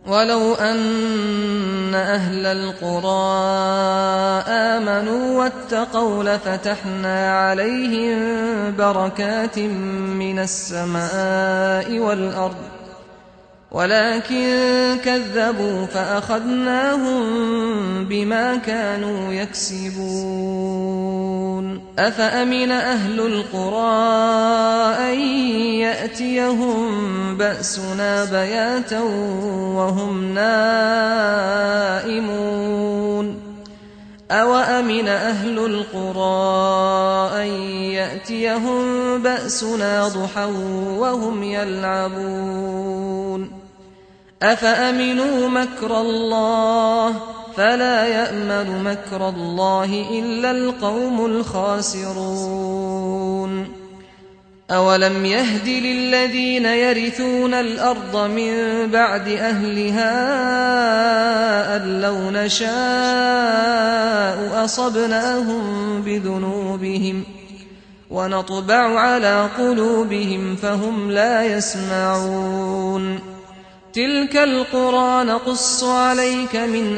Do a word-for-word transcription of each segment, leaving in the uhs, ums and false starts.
ولو أن أهل القرى آمنوا واتقوا لفتحنا عليهم بركات من السماء والأرض ولكن كذبوا فأخذناهم بما كانوا يكسبون. أفأمن أهل القرى أن يأتيهم بأسنا بياتا وهم نائمون أوأمن أهل القرى أن يأتيهم بأسنا ضحى وهم يلعبون أفأمنوا مكر الله فلا يأمن مكر الله إلا القوم الخاسرون. أولم يهد للذين يرثون الأرض من بعد أهلها أن لو نشاء أصبناهم بذنوبهم ونطبع على قلوبهم فهم لا يسمعون. تلك القرى نقص عليك من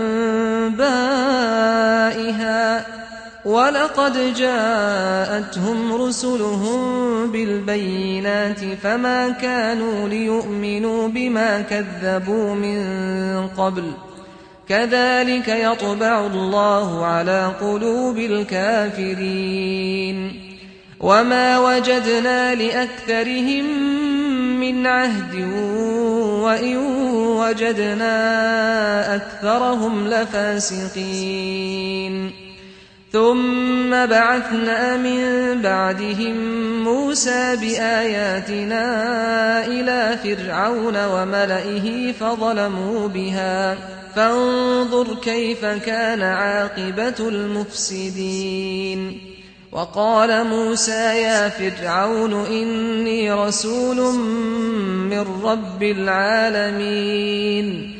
أنبائها ولقد جاءتهم رسلهم بالبينات فما كانوا ليؤمنوا بما كذبوا من قبل كذلك يطبع الله على قلوب الكافرين. وما وجدنا لأكثرهم من عهد وإن وجدنا أكثرهم لفاسقين. ثم بعثنا من بعدهم موسى بآياتنا إلى فرعون وملئه فظلموا بها فانظر كيف كان عاقبة المفسدين. وقال موسى يا فرعون إني رسول من رب العالمين